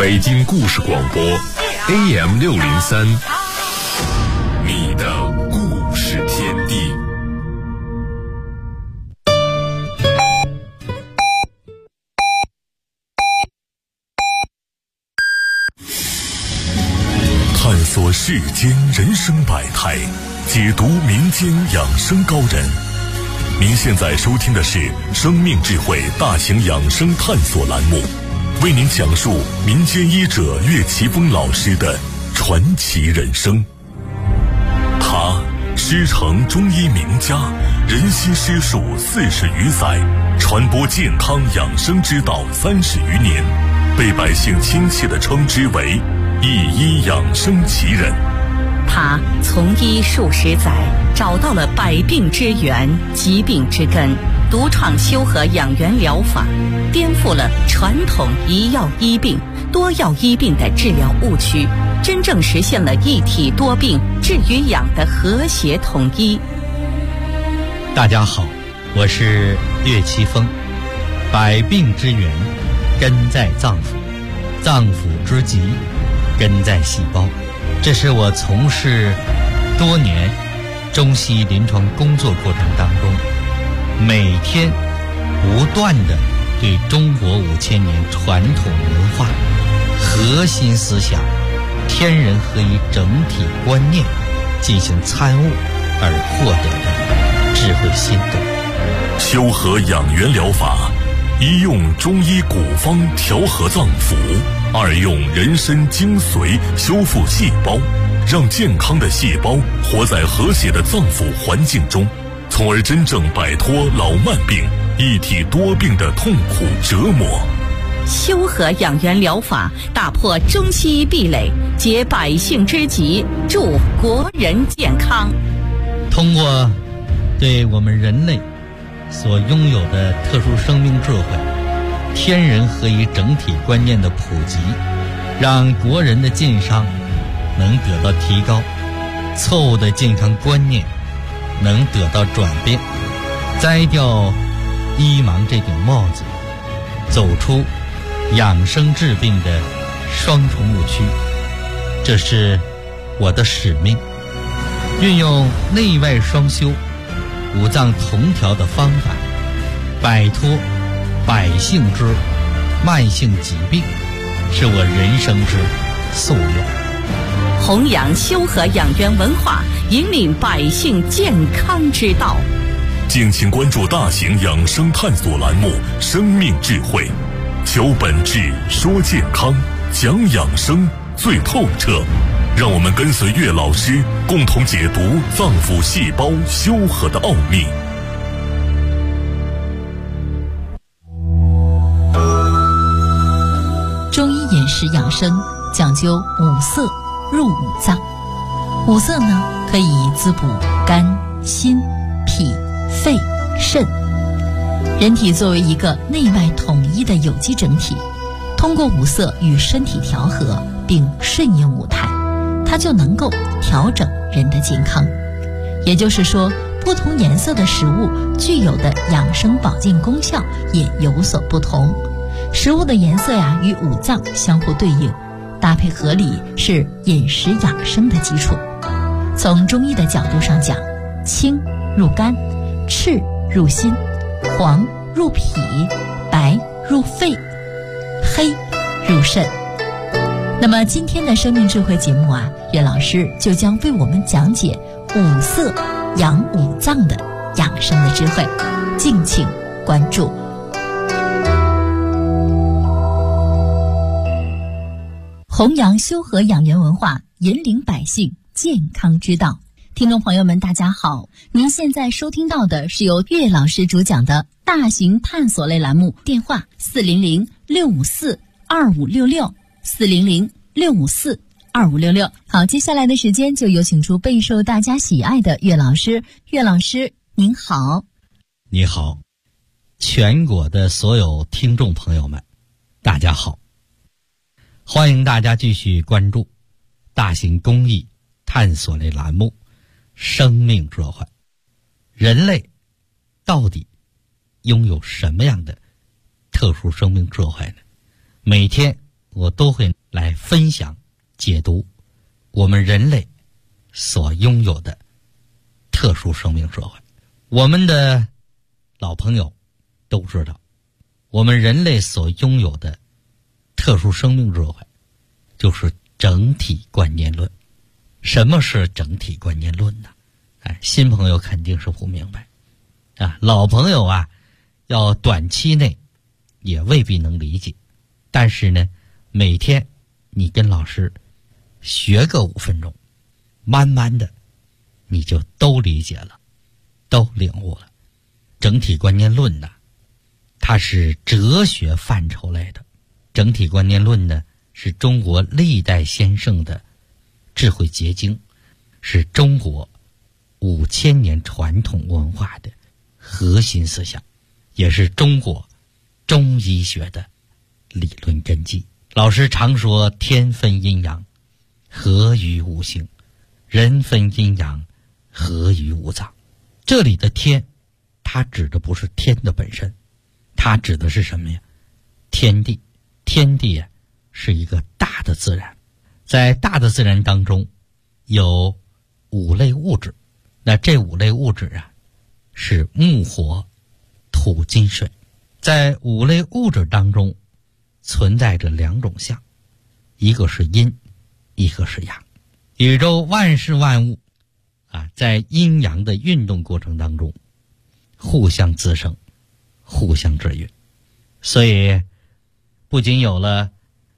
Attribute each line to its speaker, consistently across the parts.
Speaker 1: 北京故事广播 AM603，你的故事天地。探索世间人生百态，解读民间养生高人。您现在收听的是生命智慧大型养生探索栏目，为您讲述民间医者岳奇峰老师的传奇人生。他师承中医名家，人心师术40余载，传播健康养生之道30余年，被百姓亲切地称之为一医养生奇人。
Speaker 2: 他从医数十载，找到了百病之源、疾病之根，独创修和养元疗法，颠覆了传统一药医病、多药医病的治疗误区，真正实现了一体多病、治与养的和谐统一。
Speaker 3: 大家好，我是岳奇峰。百病之源根在脏腑，脏腑之疾根在细胞。这是我从事多年中西医临床工作过程当中，每天不断地对中国5000年传统文化核心思想天人合一整体观念进行参悟而获得的智慧心得。
Speaker 1: 修和养元疗法，一用中医古方调和脏腑，二用人参精髓修复细胞，让健康的细胞活在和谐的脏腑环境中，从而真正摆脱老慢病、一体多病的痛苦折磨。
Speaker 2: 修和养元疗法打破中西医壁垒，解百姓之急，助国人健康。
Speaker 3: 通过对我们人类所拥有的特殊生命智慧、天人合一整体观念的普及，让国人的健康能得到提高，错误的健康观念能得到转变，摘掉医盲这顶帽子，走出养生治病的双重误区。这是我的使命，运用内外双修、五脏同调的方法，摆脱百姓之慢性疾病，是我人生之夙愿。
Speaker 2: 弘扬修和养元文化，引领百姓健康之道。
Speaker 1: 敬请关注大型养生探索栏目《生命智慧》，求本质，说健康，讲养生最透彻。让我们跟随岳老师，共同解读脏腑细胞修和的奥秘。
Speaker 4: 中医饮食养生讲究五色入五脏，五色呢可以滋补肝、心、脾、肺、肾。人体作为一个内外统一的有机整体，通过五色与身体调和，并顺应五态，它就能够调整人的健康。也就是说，不同颜色的食物具有的养生保健功效也有所不同。食物的颜色与五脏相互对应，搭配合理是饮食养生的基础。从中医的角度上讲，青入肝，赤入心，黄入脾，白入肺，黑入肾。那么今天的生命智慧节目岳老师就将为我们讲解五色养五脏的养生的智慧，敬请关注。弘扬修和养元文化，引领百姓健康之道。听众朋友们大家好，您现在收听到的是由岳老师主讲的大型探索类栏目，电话400-654-2566，400-654-2566。好，接下来的时间就有请出备受大家喜爱的岳老师。岳老师您好。
Speaker 3: 你好，全国的所有听众朋友们大家好，欢迎大家继续关注大型公益探索类栏目生命智慧。人类到底拥有什么样的特殊生命智慧呢？每天我都会来分享解读我们人类所拥有的特殊生命智慧。我们的老朋友都知道，我们人类所拥有的特殊生命智慧就是整体观念论。什么是整体观念论呢？新朋友肯定是不明白老朋友要短期内也未必能理解，但是呢，每天你跟老师学个5分钟，慢慢的你就都理解了，都领悟了。整体观念论呢，它是哲学范畴类的。整体观念论呢，是中国历代先圣的智慧结晶，是中国5000年传统文化的核心思想，也是中国中医学的理论根基。老师常说天分阴阳，合于五行；人分阴阳，合于五脏。这里的天，它指的不是天的本身，它指的是什么呀？天地。天地是一个大的自然，在大的自然当中有5类物质，那这5类物质是木火土金水。在5类物质当中存在着2种相，一个是阴，一个是阳。宇宙万事万物在阴阳的运动过程当中互相滋生，互相制约，所以不仅有了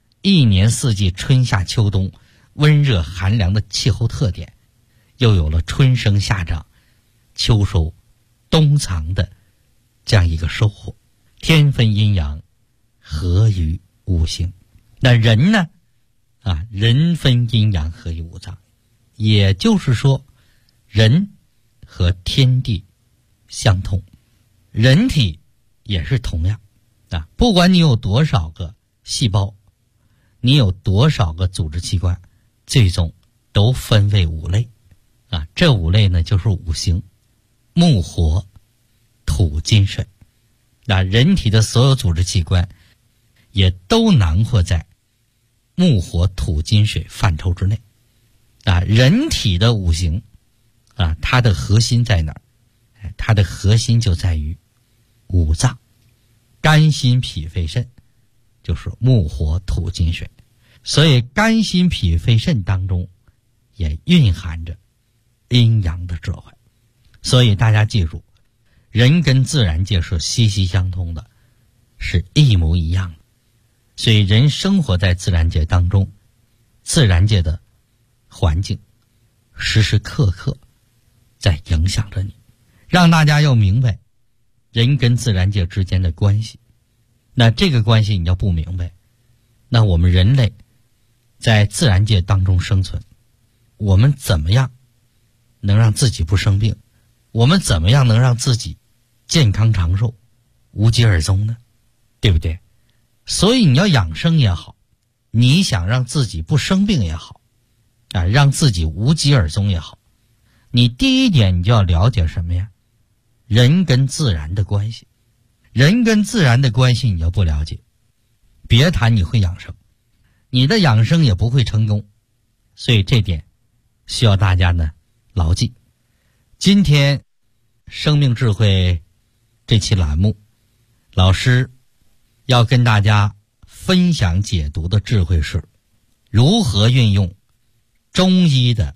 Speaker 3: 1年4季春夏秋冬温热寒凉的气候特点，又有了春生夏长秋收冬藏的这样一个收获。天分阴阳，合于五行。那人呢人分阴阳，合于五脏。也就是说，人和天地相通，人体也是同样不管你有多少个细胞，你有多少个组织器官，最终都分为5类这5类呢，就是五行：木火土金水。人体的所有组织器官也都囊括在木火土金水范畴之内人体的五行它的核心在哪儿？它的核心就在于五脏，肝心脾肺肾就是木火土金水。所以肝心脾肺肾当中也蕴含着阴阳的智慧。所以大家记住，人跟自然界是息息相通的，是一模一样的。所以人生活在自然界当中，自然界的环境时时刻刻在影响着你。让大家要明白人跟自然界之间的关系。那这个关系你要不明白，那我们人类在自然界当中生存，我们怎么样能让自己不生病？我们怎么样能让自己健康长寿，无疾而终呢？对不对？所以你要养生也好，你想让自己不生病也好让自己无疾而终也好，你第一点你就要了解什么呀？人跟自然的关系。人跟自然的关系你要不了解，别谈你会养生，你的养生也不会成功。所以这点需要大家呢牢记。今天生命智慧这期栏目，老师要跟大家分享解读的智慧是如何运用中医的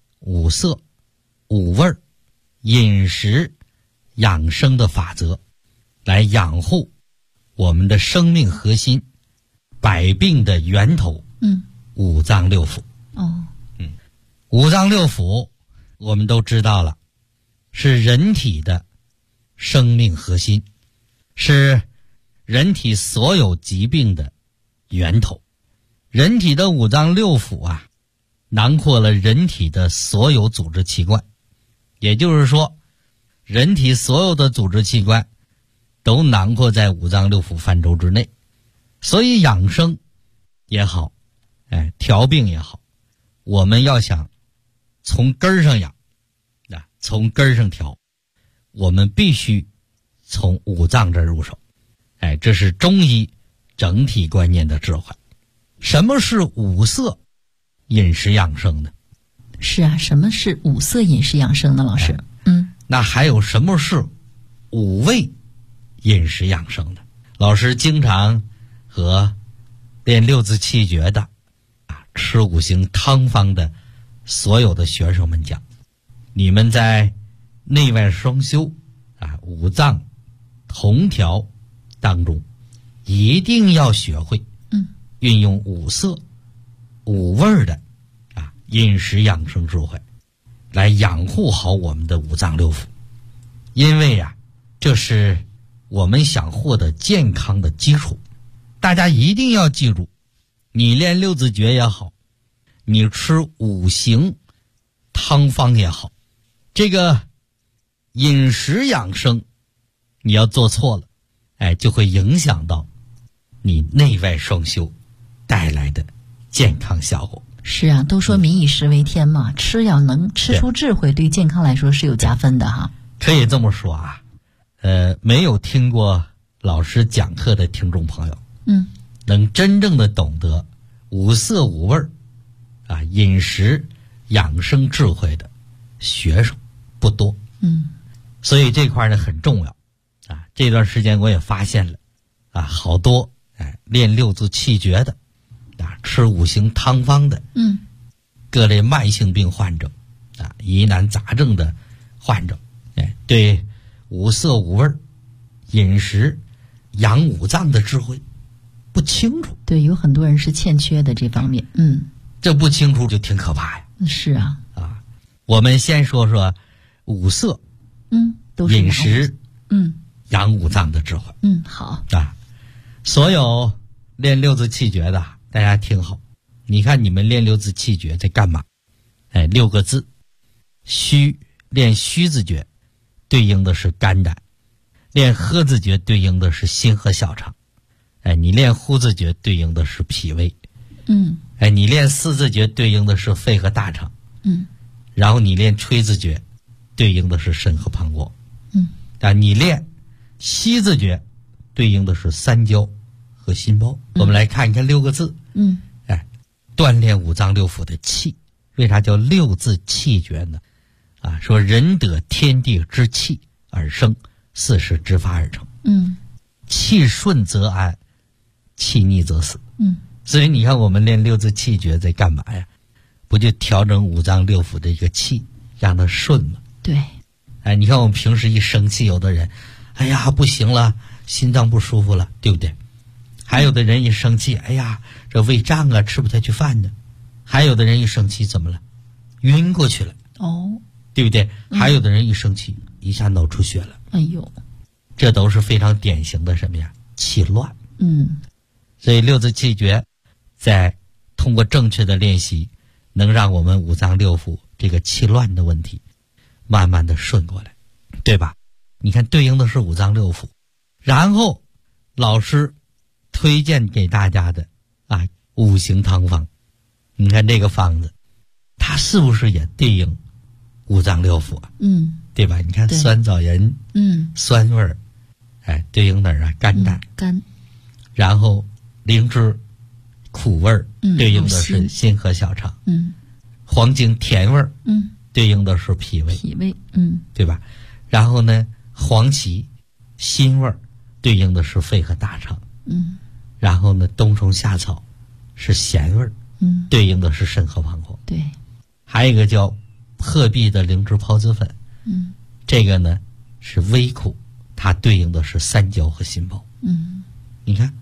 Speaker 3: 5色、5味、饮食养生的法则来养护我们的生命核心，百病的源头五脏六腑。五脏六腑我们都知道了，是人体的生命核心，是人体所有疾病的源头。人体的五脏六腑囊括了人体的所有组织器官，也就是说人体所有的组织器官都囊括在五脏六腑范畴之内。所以养生也好调病也好，我们要想从根上养从根上调，我们必须从五脏这入手这是中医整体观念的智慧。 什么是五色饮食养生呢？
Speaker 4: 是啊，什么是五色饮食养生呢？老师，
Speaker 3: 那还有什么是五味饮食养生呢？老师经常和练六字气诀的吃五行汤方的所有的学生们讲，你们在内外双修五脏同调当中，一定要学会运用五色五味的饮食养生智慧，来养护好我们的五脏六腑。因为这是我们想获得健康的基础。大家一定要记住，你练六字诀也好，你吃五行汤方也好，这个饮食养生你要做错了，就会影响到你内外双修带来的健康效果。
Speaker 4: 是啊，都说民以食为天嘛，吃要能吃出智慧，对健康来说是有加分的哈。
Speaker 3: 可以这么说没有听过老师讲课的听众朋友，能真正的懂得五色五味饮食养生智慧的学生不多，所以这块呢很重要这段时间我也发现了好多练六字气诀的吃五行汤方的各类慢性病患者疑难杂症的患者，对五色五味饮食养五脏的智慧不清楚。
Speaker 4: 对，有很多人是欠缺的这方面。
Speaker 3: 这不清楚就挺可怕呀。
Speaker 4: 是啊。
Speaker 3: 我们先说说五色
Speaker 4: 都是
Speaker 3: 饮食养五脏的智慧。
Speaker 4: 好
Speaker 3: 所有练六字气诀的大家听好，你看你们练六字气诀在干嘛？6个字，练虚字诀对应的是肝胆，练喝字诀对应的是心和小肠，你练呼字诀对应的是脾胃，你练四字诀对应的是肺和大肠，然后你练吹字诀对应的是肾和膀胱，你练息字诀对应的是三焦和心包。我们来看一看6个字，锻炼五脏六腑的气。为啥叫六字气诀呢？说人得天地之气而生，4时之发而成。气顺则安，气逆则死。所以你看我们练六字气诀在干嘛呀？不就调整五脏六腑的一个气，让它顺吗？
Speaker 4: 对。
Speaker 3: 你看我们平时一生气，有的人哎呀不行了，心脏不舒服了，对不对？还有的人一生气，哎呀这胃胀啊，吃不下去饭呢。还有的人一生气怎么了？晕过去了，对不对？还有的人一生气一下脑出血了，
Speaker 4: 哎呦，
Speaker 3: 这都是非常典型的什么呀？气乱。所以六字气诀在通过正确的练习，能让我们五脏六腑这个气乱的问题慢慢的顺过来，对吧？你看对应的是五脏六腑，然后老师推荐给大家的五行汤方，你看这个方子它是不是也对应五脏六腑对吧？你看酸枣仁酸味儿，对应哪儿肝胆，
Speaker 4: 肝。
Speaker 3: 然后灵芝苦味儿，对应的是心和小肠，黄精甜味儿，对应的是脾胃，对吧？然后呢黄芪辛味儿，对应的是肺和大肠，然后呢冬虫夏草是咸味儿，对应的是肾和膀胱。
Speaker 4: 对。
Speaker 3: 还有一个叫鹤壁的灵芝孢子粉，这个呢是微苦，它对应的是三焦和心包。你看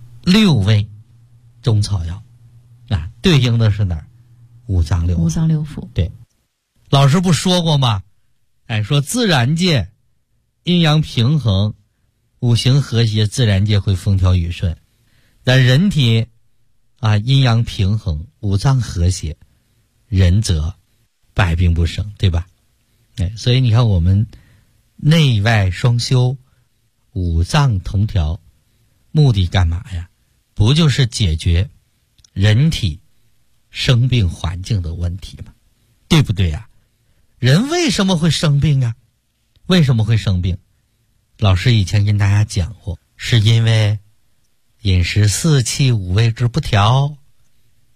Speaker 3: 6味中草药对应的是哪儿？五脏六腑。对，老师不说过吗？说自然界阴阳平衡，五行和谐，自然界会风调雨顺。但人体阴阳平衡，五脏和谐，人则百病不生，对吧？所以你看我们内外双修，五脏同调，目的干嘛呀？不就是解决人体生病环境的问题吗？对不对呀？人为什么会生病啊？为什么会生病？老师以前跟大家讲过，是因为饮食4气5味之不调，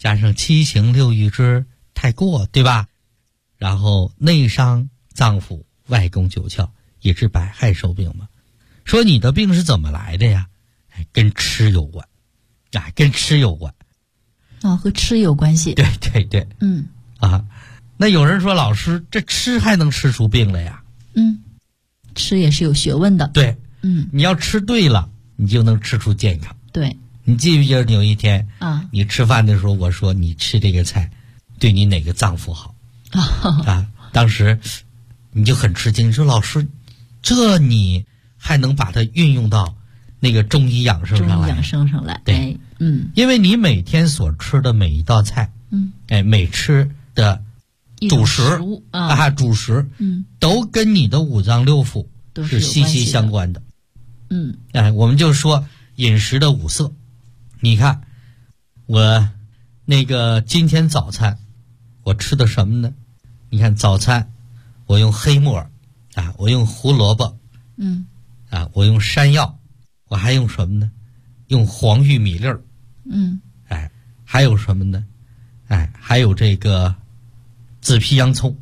Speaker 3: 加上七情六欲之太过，对吧？然后内伤脏腑，外攻九窍，以致百害受病嘛。说你的病是怎么来的呀？跟吃有关，跟吃有关。
Speaker 4: 和吃有关系。
Speaker 3: 对对对，那有人说老师，这吃还能吃出病来呀？
Speaker 4: 吃也是有学问的。
Speaker 3: 对，你要吃对了，你就能吃出健康。
Speaker 4: 对，
Speaker 3: 你记不记得有一天你吃饭的时候，我说你吃这个菜对你哪个脏腑好当时你就很吃惊，你说老师，这你还能把它运用到那个中医养生上来？
Speaker 4: 对，
Speaker 3: 因为你每天所吃的每一道菜，每吃的主食主食，都跟你的五脏六腑是息息相关的。我们就说饮食的五色。你看我那个今天早餐我吃的什么呢？你看早餐我用黑木耳我用胡萝卜，我用山药，我还用什么呢？用黄玉米粒儿，还有什么呢？还有这个紫皮洋葱。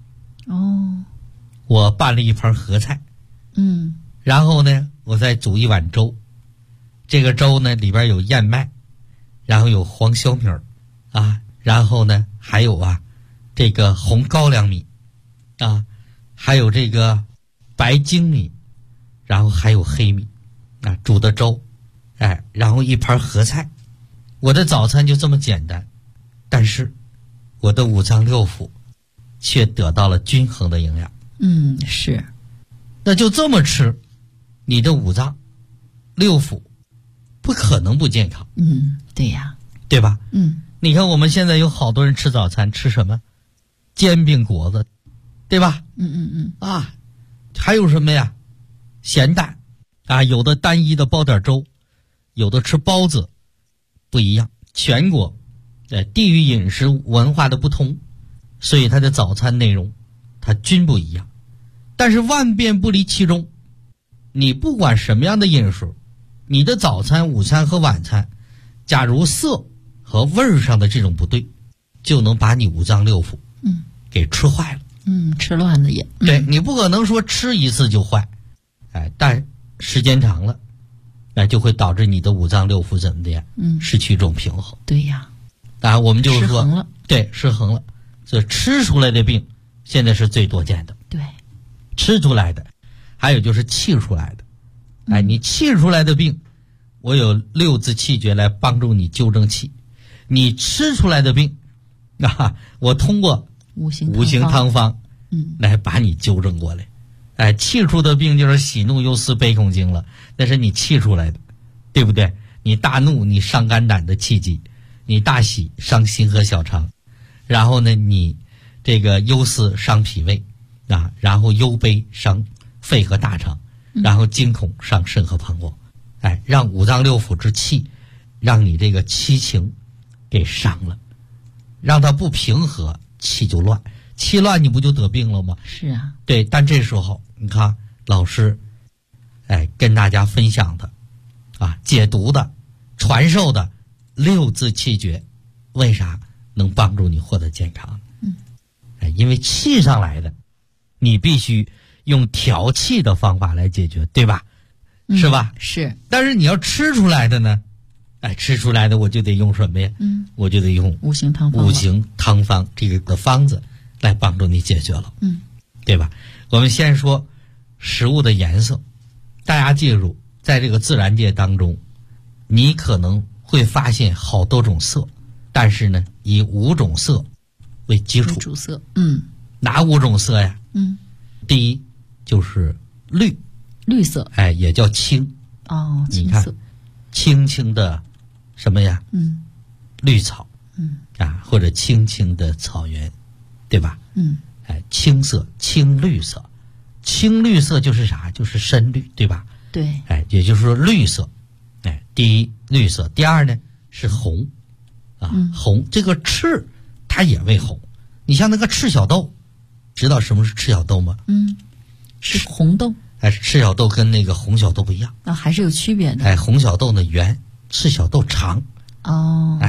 Speaker 3: 我拌了一盘合菜，然后呢，我再煮一碗粥。这个粥呢里边有燕麦，然后有黄小米儿然后呢还有这个红高粱米还有这个白粳米，然后还有黑米煮的粥，然后一盘合菜。我的早餐就这么简单，但是我的五脏六腑却得到了均衡的营养。
Speaker 4: 是。
Speaker 3: 那就这么吃，你的五脏六腑不可能不健康。
Speaker 4: 对呀，
Speaker 3: 对吧？你看我们现在有好多人吃早餐吃什么？煎饼果子，对吧？还有什么呀？咸蛋有的单一的包点粥，有的吃包子，不一样。全国地域饮食文化的不同，所以它的早餐内容它均不一样。但是万变不离其中，你不管什么样的饮食，你的早餐、午餐和晚餐，假如色和味儿上的这种不对，就能把你五脏六腑给吃坏了。
Speaker 4: 吃乱了也。
Speaker 3: 对，你不可能说吃一次就坏，但时间长了，就会导致你的五脏六腑怎么的呀？失去一种平衡。
Speaker 4: 对呀。
Speaker 3: 我们就是说
Speaker 4: 失衡了。
Speaker 3: 对，失衡了。所以吃出来的病现在是最多见的。
Speaker 4: 对，
Speaker 3: 吃出来的，还有就是气出来的。你气出来的病，我有六字气诀来帮助你纠正气。你吃出来的病我通过五行汤方来把你纠正过来。气出的病就是喜怒忧思悲恐惊了，那是你气出来的，对不对？你大怒你伤肝胆的气机，你大喜伤心和小肠，然后呢你这个忧思伤脾胃然后忧悲伤肺和大肠，然后惊恐伤肾和膀胱。让五脏六腑之气，让你这个七情给伤了，让它不平和，气就乱，气乱你不就得病了吗？
Speaker 4: 是啊。
Speaker 3: 对，但这时候你看老师跟大家分享的解读的传授的六字气诀，为啥能帮助你获得健康？因为气上来的你必须用调气的方法来解决，对吧？是吧？
Speaker 4: 是。
Speaker 3: 但是你要吃出来的呢，吃出来的我就得用什么呀？我就得用
Speaker 4: 五行汤方
Speaker 3: 这个的方子来帮助你解决了。对吧？我们先说食物的颜色。大家记住，在这个自然界当中，你可能会发现好多种色，但是呢以5种色为基础。
Speaker 4: 主色。
Speaker 3: 哪5种色呀？第一就是绿
Speaker 4: 色，
Speaker 3: 也叫青。
Speaker 4: 青色。
Speaker 3: 你看青青的什么呀？绿草。或者青青的草原，对吧？青色，青绿色。青绿色就是啥？就是深绿，对吧？
Speaker 4: 对。
Speaker 3: 也就是说绿色。第一绿色，第二呢是红。红这个赤它也为红。你像那个赤小豆，知道什么是赤小豆吗？
Speaker 4: 是红豆。
Speaker 3: 赤小豆跟那个红小豆不一样。
Speaker 4: 还是有区别的。
Speaker 3: 红小豆呢圆，赤小豆长。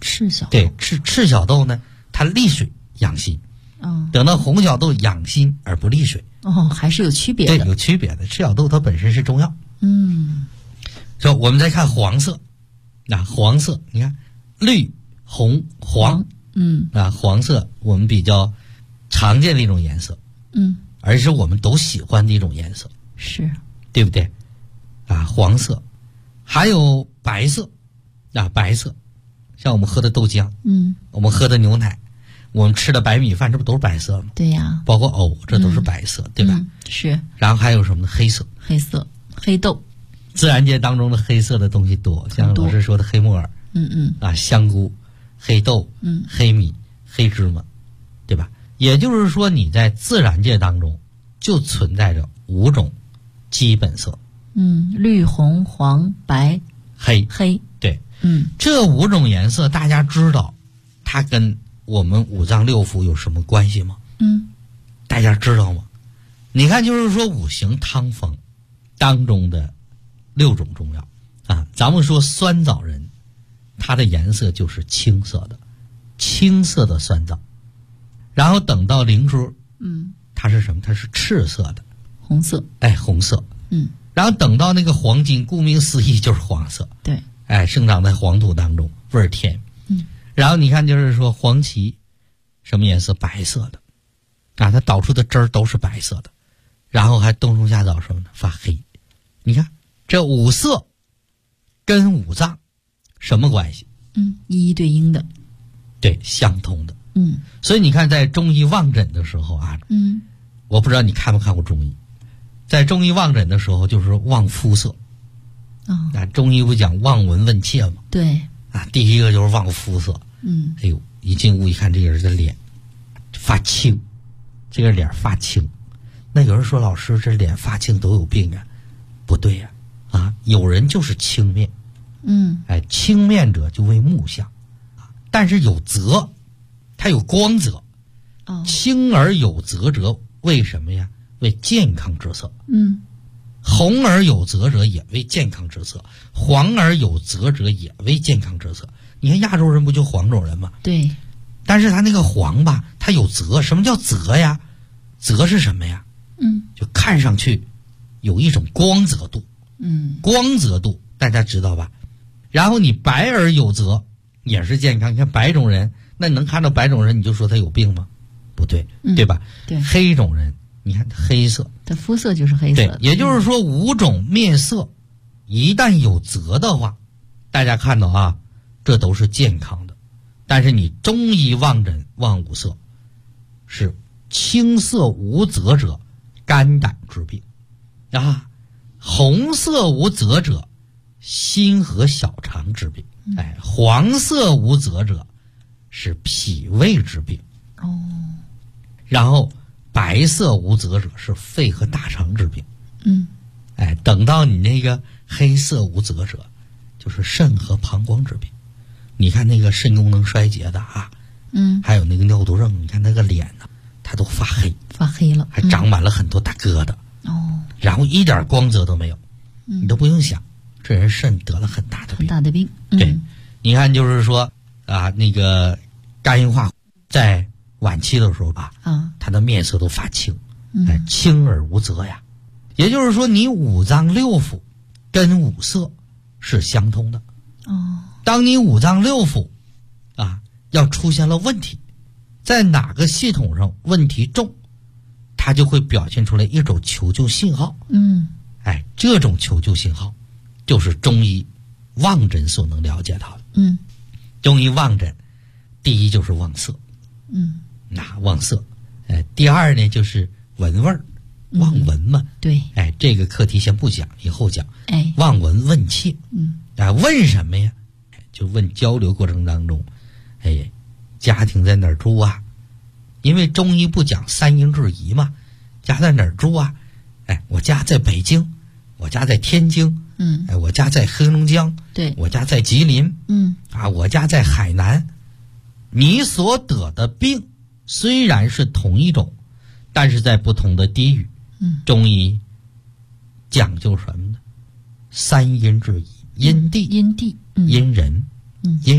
Speaker 4: 赤小豆
Speaker 3: 对，赤小豆呢，它利水养心。等到红小豆养心而不利水。
Speaker 4: 还是有区别的。
Speaker 3: 对，有区别的。赤小豆它本身是中药。说我们再看黄色，黄色你看绿、红、黄，黄色我们比较常见的一种颜色，而是我们都喜欢的一种颜色，
Speaker 4: 是，
Speaker 3: 对不对？黄色，还有白色，白色，像我们喝的豆浆，我们喝的牛奶，我们吃的白米饭，这不都是白色吗？
Speaker 4: 对呀，
Speaker 3: 包括藕，这都是白色，对吧？
Speaker 4: 是。
Speaker 3: 然后还有什么呢？黑色，
Speaker 4: 黑豆。
Speaker 3: 自然界当中的黑色的东西多，像老师说的黑木耳，香菇、黑豆、黑米、黑芝麻，对吧？也就是说，你在自然界当中就存在着5种基本色，
Speaker 4: 绿、红、黄、白、
Speaker 3: 黑，对，这5种颜色大家知道它跟我们五脏六腑有什么关系吗？大家知道吗？你看，就是说五行汤风当中的6种中药咱们说酸枣仁，它的颜色就是青色的酸枣。然后等到灵珠，它是什么？它是赤色的，
Speaker 4: 红色，
Speaker 3: 红色，然后等到那个黄金，顾名思义就是黄色，
Speaker 4: 对，
Speaker 3: 生长在黄土当中，味儿甜，然后你看，就是说黄芪，什么颜色？白色的，它导出的汁儿都是白色的，然后还冬虫夏草什么的发黑。你看这5色跟五脏什么关系？
Speaker 4: 一一对应的，
Speaker 3: 对，相通的。所以你看，在中医望诊的时候我不知道你看没看过中医，在中医望诊的时候就是望肤色。中医不讲望闻问切吗？
Speaker 4: 对。
Speaker 3: 第一个就是望肤色。一进屋一看，这个人的脸发青，这个脸发青。那有人说，老师，这脸发青都有病啊？不对呀，有人就是青面。青面者就为木相，但是有泽，它有光泽。青而有泽者为什么呀？为健康之色。红而有泽者也为健康之色，黄而有泽者也为健康之色。你看亚洲人不就黄种人吗？
Speaker 4: 对。
Speaker 3: 但是他那个黄吧，他有泽。什么叫泽呀？泽是什么呀？就看上去有一种光泽度。光泽度大家知道吧？然后你白而有泽也是健康。你看白种人，那你能看到白种人你就说他有病吗？不对，对吧？
Speaker 4: 对。
Speaker 3: 黑种人，你看黑色，
Speaker 4: 它肤色就是黑色的。
Speaker 3: 对，也就是说5种面色一旦有泽的话，大家看到这都是健康的。但是你中医望诊望五色，是青色无泽者肝胆之病红色无泽者心和小肠之病，黄色无泽者是脾胃之病。然后白色无泽者是肺和大肠之病。等到你那个黑色无泽者就是肾和膀胱之病。你看那个肾功能衰竭的还有那个尿毒症，你看那个脸呢，它都发黑了，还长满了很多大疙瘩。然后一点光泽都没有。你都不用想，这人肾得了很大的病。对，你看就是说那个肝硬化在晚期的时候他的面色都发青，青而无泽呀。也就是说，你五脏六腑跟五色是相通的。当你五脏六腑要出现了问题，在哪个系统上问题重，它就会表现出来一种求救信号。这种求救信号就是中医望诊所能了解到的。中医望诊第一就是望色。望色。第二呢就是闻味儿，望闻嘛。
Speaker 4: 对。
Speaker 3: 这个课题先不讲，以后讲。望闻问切。问什么呀？就问交流过程当中，家庭在哪儿住啊？因为中医不讲3阴质仪嘛，家在哪儿住啊？我家在北京，我家在天津，我家在黑龙江，
Speaker 4: 对，
Speaker 3: 我家在吉林，我家在海南。你所得的病虽然是同一种，但是在不同的地域。中医讲究什么呢？3阴质仪，阴地、阴人、阴时。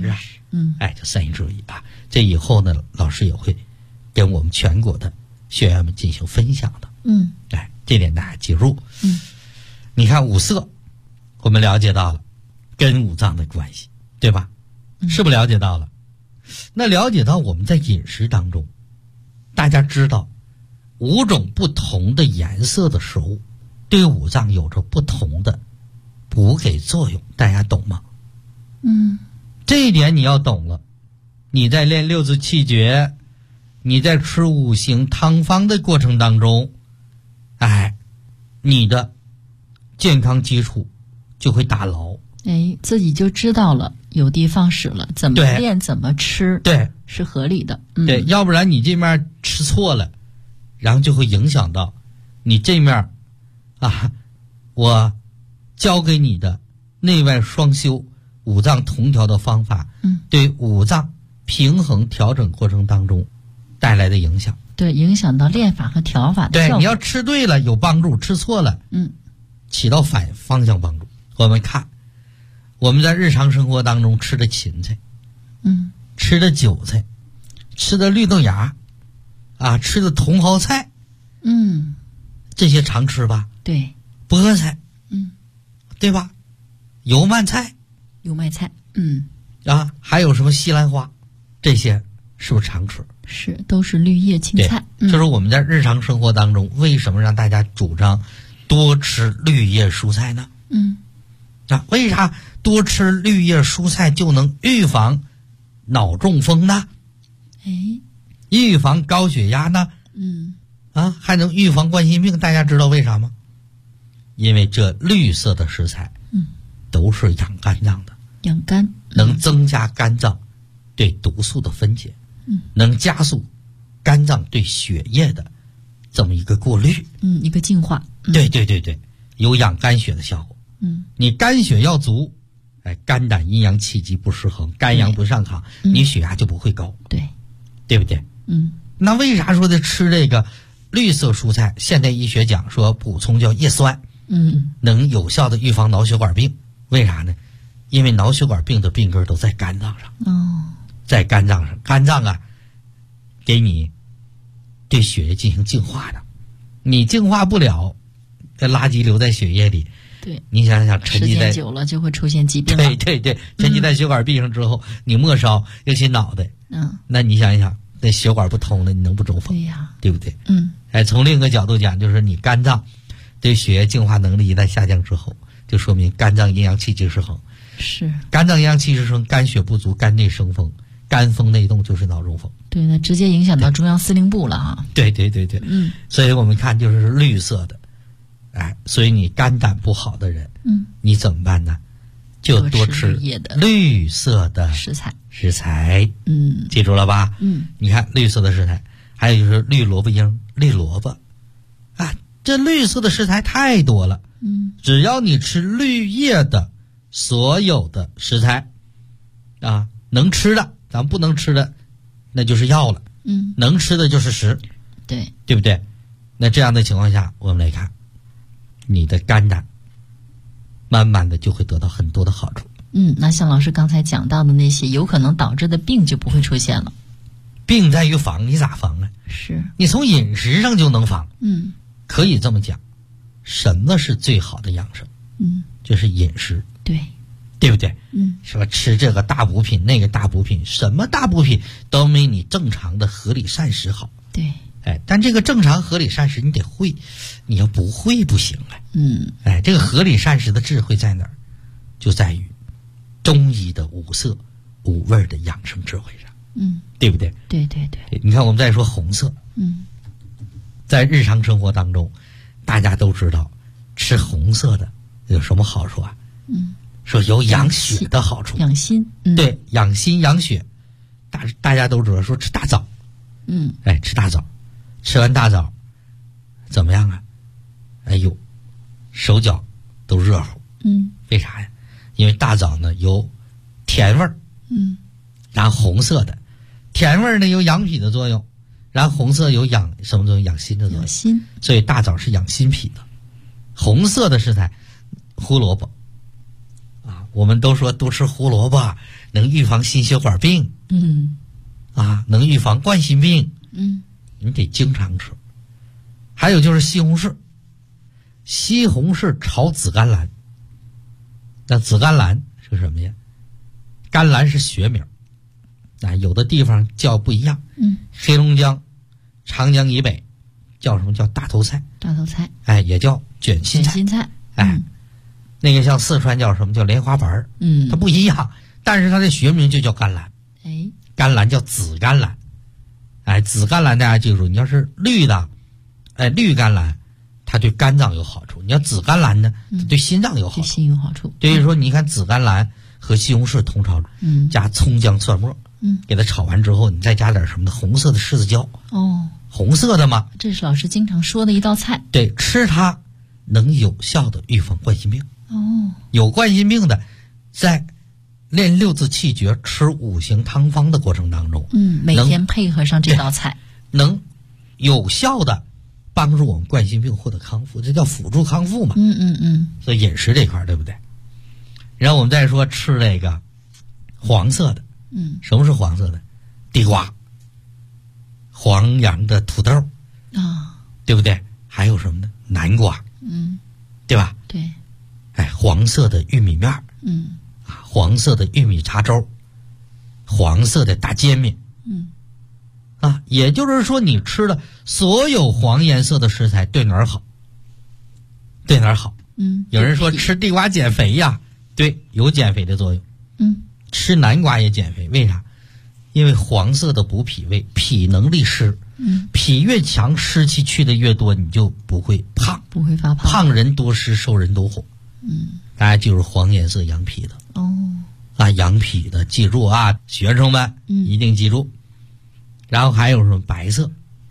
Speaker 3: 啊。就3一注意啊。这以后呢，老师也会跟我们全国的学员们进行分享的。这点大家记住。你看五色，我们了解到了跟五脏的关系，对吧？是不是了解到了？那了解到我们在饮食当中，大家知道5种不同的颜色的食物对五脏有着不同的补给作用，大家懂吗？这一点你要懂了，你在练六字气诀，你在吃五行汤方的过程当中，你的健康基础就会打牢。
Speaker 4: 自己就知道了，有的放矢了，怎么练怎么吃，
Speaker 3: 对，
Speaker 4: 是合理的。
Speaker 3: 对，要不然你这面吃错了，然后就会影响到你这面我教给你的内外双修五脏同调的方法，对五脏平衡调整过程当中带来的影响。
Speaker 4: 对，影响到练法和调法的效果。
Speaker 3: 对，你要吃对了有帮助，吃错了起到反方向帮助。我们看我们在日常生活当中吃的芹菜，吃的韭菜，吃的绿豆芽吃的茼蒿菜，这些常吃吧？
Speaker 4: 对，
Speaker 3: 菠菜，对吧？油麦菜，还有什么西兰花，这些是不是常吃？
Speaker 4: 是，都是绿叶青菜。
Speaker 3: 就是我们在日常生活当中，为什么让大家主张多吃绿叶蔬菜呢？为啥多吃绿叶蔬菜就能预防脑中风呢？预防高血压呢？还能预防冠心病，大家知道为啥吗？因为这绿色的食材都是养肝脏的，
Speaker 4: 养肝，
Speaker 3: 能增加肝脏对毒素的分解，能加速肝脏对血液的这么一个过滤，
Speaker 4: 一个净化。
Speaker 3: 对，有养肝血的效果。你肝血要足，肝胆阴阳气机不失衡，肝阳不上亢，你血压就不会高。对不对？那为啥说的吃这个绿色蔬菜？现代医学讲说补充叫叶酸，能有效的预防脑血管病。为啥呢？因为脑血管病的病根都在肝脏上。在肝脏上，肝脏给你对血液进行净化的，你净化不了，这垃圾留在血液里。
Speaker 4: 对，
Speaker 3: 你想想，沉积在
Speaker 4: 时间久了就会出现疾病了。
Speaker 3: 对，沉积在血管壁上之后，你末梢尤其脑袋，那你想一想，那血管不通了，你能不中风？对不对？从另一个角度讲，就是你肝脏对血液净化能力一旦下降之后，就说明肝脏阴阳气机失衡。
Speaker 4: 是，
Speaker 3: 肝脏阴阳气失衡，肝血不足，肝内生风，肝风内动就是脑中风。
Speaker 4: 对，那直接影响到中央司令部了哈。
Speaker 3: 对，所以我们看就是绿色的。所以你肝胆不好的人，你怎么办呢？就多吃绿色的食材。记住了吧？你看绿色的食材，还有就是绿萝卜缨、绿萝卜，这绿色的食材太多了。只要你吃绿叶的所有的食材，能吃的，咱不能吃的，那就是药了。能吃的就是食，对不对？那这样的情况下，我们来看。你的肝胆慢慢的就会得到很多的好处。
Speaker 4: 那像老师刚才讲到的那些有可能导致的病就不会出现了。
Speaker 3: 病在于防，你咋防啊？
Speaker 4: 是你
Speaker 3: 从饮食上就能防。可以这么讲，什么是最好的养生？就是饮食。对不对？说吃这个大补品那个大补品，什么大补品都没你正常的合理膳食好。
Speaker 4: 对。
Speaker 3: 但这个正常合理膳食你得会，你要不会不行这个合理膳食的智慧在哪儿？就在于中医的五色五味的养生智慧上。对不对？
Speaker 4: 对。
Speaker 3: 你看我们再说红色，在日常生活当中，大家都知道吃红色的有什么好处啊？说有养血的好处，
Speaker 4: 养心。
Speaker 3: 对，养心养血。大家都知道说吃大枣，吃大枣。吃完大枣怎么样啊？手脚都热乎。为啥呀？因为大枣呢有甜味儿。然后红色的甜味儿呢有养脾的作用，然后红色有养什么作用？养心的作用。所以大枣是养心脾的。红色的食材，胡萝卜我们都说多吃胡萝卜能预防心血管病，能预防冠心病，你得经常吃。还有就是西红柿，西红柿炒紫甘蓝。那紫甘蓝是什么呀？甘蓝是学名，有的地方叫不一样。黑龙江、长江以北叫什么？叫大头菜。
Speaker 4: 大头菜，
Speaker 3: 也叫卷心菜。
Speaker 4: 卷心菜，
Speaker 3: 那个像四川叫什么？叫莲花白。它不一样，但是它的学名就叫甘蓝。甘蓝叫紫甘蓝。紫甘蓝大家记住，你要是绿的，绿甘蓝，它对肝脏有好处；你要紫甘蓝呢，它对心脏有好处。
Speaker 4: 对心有好处。
Speaker 3: 所以说，你看紫甘蓝和西红柿同炒，加葱姜蒜末，给它炒完之后，你再加点什么的红色的柿子椒。红色的嘛，
Speaker 4: 这是老师经常说的一道菜。
Speaker 3: 对，吃它能有效的预防冠心病。有冠心病的，在练六字气诀、吃五行汤方的过程当中，
Speaker 4: 每天配合上这道菜，
Speaker 3: 能有效的帮助我们冠心病获得康复，这叫辅助康复嘛。所以饮食这块对不对？然后我们再说吃那个黄色的，什么是黄色的？地瓜、黄杨的土豆对不对？还有什么呢？南瓜，对吧？
Speaker 4: 对。
Speaker 3: 黄色的玉米面，黄色的玉米碴粥，黄色的大煎饼，也就是说，你吃的所有黄颜色的食材对哪儿好？对哪儿好？有人说吃地瓜减肥呀，对，有减肥的作用。吃南瓜也减肥，为啥？因为黄色的补脾胃，脾能利湿，脾越强，湿气去的越多，你就不会胖，
Speaker 4: 不会发胖。
Speaker 3: 胖人多湿，瘦人多火。大家记住黄颜色养脾的。养脾的，记住啊，学生们一定记住。然后还有什么白色？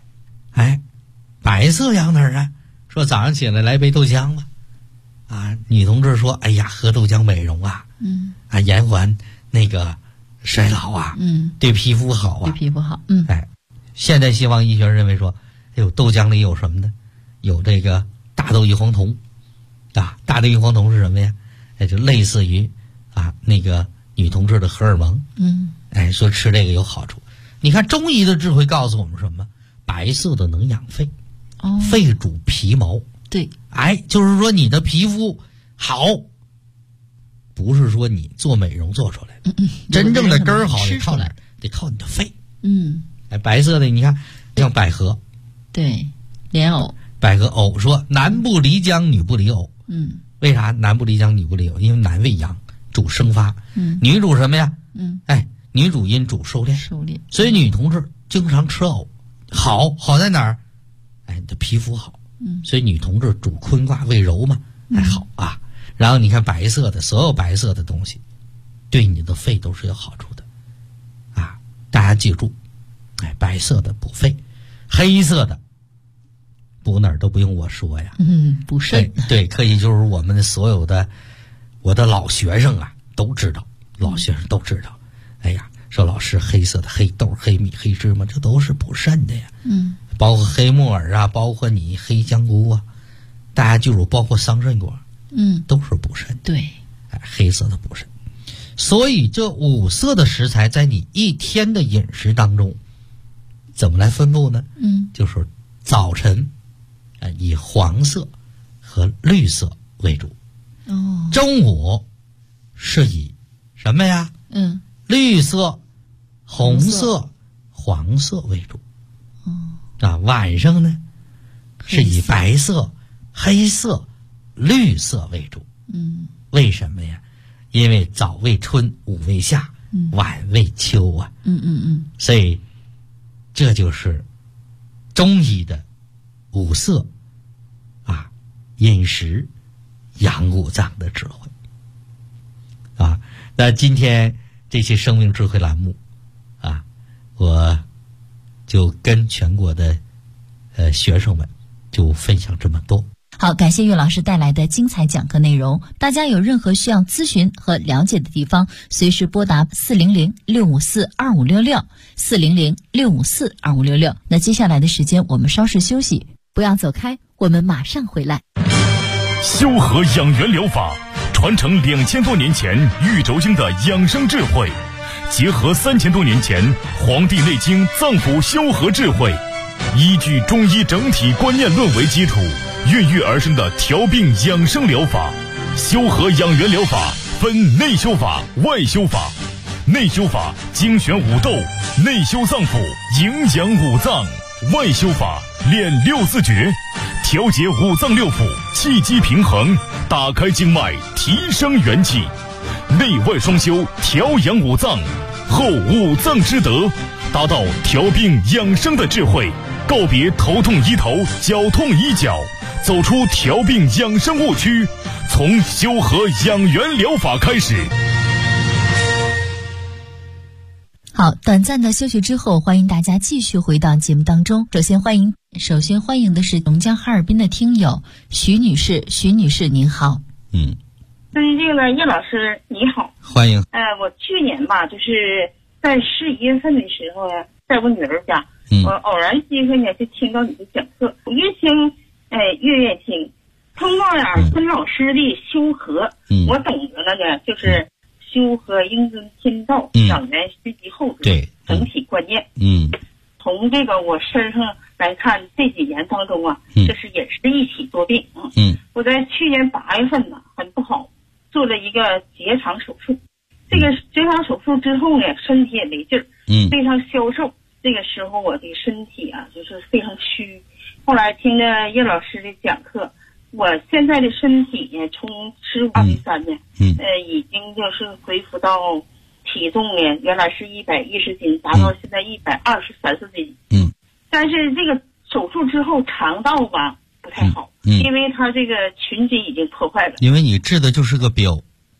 Speaker 3: 白色养哪儿啊？说早上起来来杯豆浆吧。女同志说，哎呀，喝豆浆美容啊，延缓那个衰老啊，对皮肤好啊，
Speaker 4: 对皮肤好。
Speaker 3: 现代西方医学认为说，豆浆里有什么呢？有这个大豆异黄酮大豆异黄酮是什么呀？就类似于那个女同志的荷尔蒙。说吃这个有好处。你看中医的智慧告诉我们什么？白色的能养肺，肺主皮毛。
Speaker 4: 对，
Speaker 3: 就是说你的皮肤好，不是说你做美容做出来的，真正的根儿好得靠哪儿？得靠你的肺。白色的你看像百合，
Speaker 4: 对，莲藕。
Speaker 3: 百合藕说男不离姜，女不离藕。为啥男不离姜，女不离藕？因为男为阳，主生发，女主什么呀？女主阴，主收敛。所以女同志经常吃藕，好在哪儿？你的皮肤好。所以女同志主坤卦，为柔嘛，好啊。然后你看白色的，所有白色的东西，对你的肺都是有好处的大家记住，白色的补肺，黑色的补哪儿都不用我说呀，
Speaker 4: 补肾。
Speaker 3: 对，可以就是我们的所有的我的老学生都知道，说老师黑色的黑豆、黑米、黑芝麻，这都是补肾的呀。包括黑木耳包括你黑香菇大家记住，包括桑葚果，都是补肾。
Speaker 4: 对，
Speaker 3: 黑色的补肾。所以这五色的食材在你一天的饮食当中怎么来分布呢？就是早晨以黄色和绿色为主。中午是以什么呀？绿色、红色、黄色为主。晚上呢是以白色、黑色、绿色为主。为什么呀？因为早为春，午为夏，晚为秋啊。所以这就是中医的五色饮食养五脏的智慧那今天这期生命智慧栏目我就跟全国的学生们就分享这么多。
Speaker 4: 好，感谢岳老师带来的精彩讲课内容。大家有任何需要咨询和了解的地方，随时拨打400-654-2566 400-654-2566。那接下来的时间我们稍事休息，不要走开，我们马上回来。
Speaker 1: 修和养元疗法传承2000多年前玉轴经的养生智慧，结合3000多年前《黄帝内经》脏腑修和智慧，依据中医整体观念论为基础，孕育而生的调病养生疗法。修和养元疗法分内修法、外修法。内修法精选五斗，内修脏腑，营养五脏；外修法练六字诀，调节五脏六腑，气机平衡，打开经脉，提升元气。内外双修，调养五脏，后五脏之德，达到调病养生的智慧，告别头痛医头，脚痛医脚，走出调病养生误区，从修和养元疗法开始。
Speaker 4: 好，短暂的休息之后，欢迎大家继续回到节目当中。首先欢迎的是龙江哈尔滨的听友徐女士。徐女士您好。
Speaker 5: 尊敬的叶老师你好。
Speaker 3: 欢迎。
Speaker 5: 我去年吧，就是在11月份的时候呢，在我女儿家，我偶然机会呢就听到你的讲课，我越听越听。通过跟老师的修和，我懂得了呢，就是修和应尊天道，养元虚极后德，
Speaker 3: 对，
Speaker 5: 整体观念。从这个我身上来看，这几年当中啊，就是也是一起多病。我在去年8月份呢，很不好，做了一个结肠手术。这个结肠手术之后呢，身体也没劲儿，非常消瘦。这个时候我的身体啊，就是非常虚。后来听着叶老师的讲课，我现在的身体呢，从15-23呢，已经就是恢复到体重呢，原来是110斤，达到现在123斤。但是这个手术之后，肠道吧不太好，因为它这个群筋已经破坏了。
Speaker 3: 因为你治的就是个标。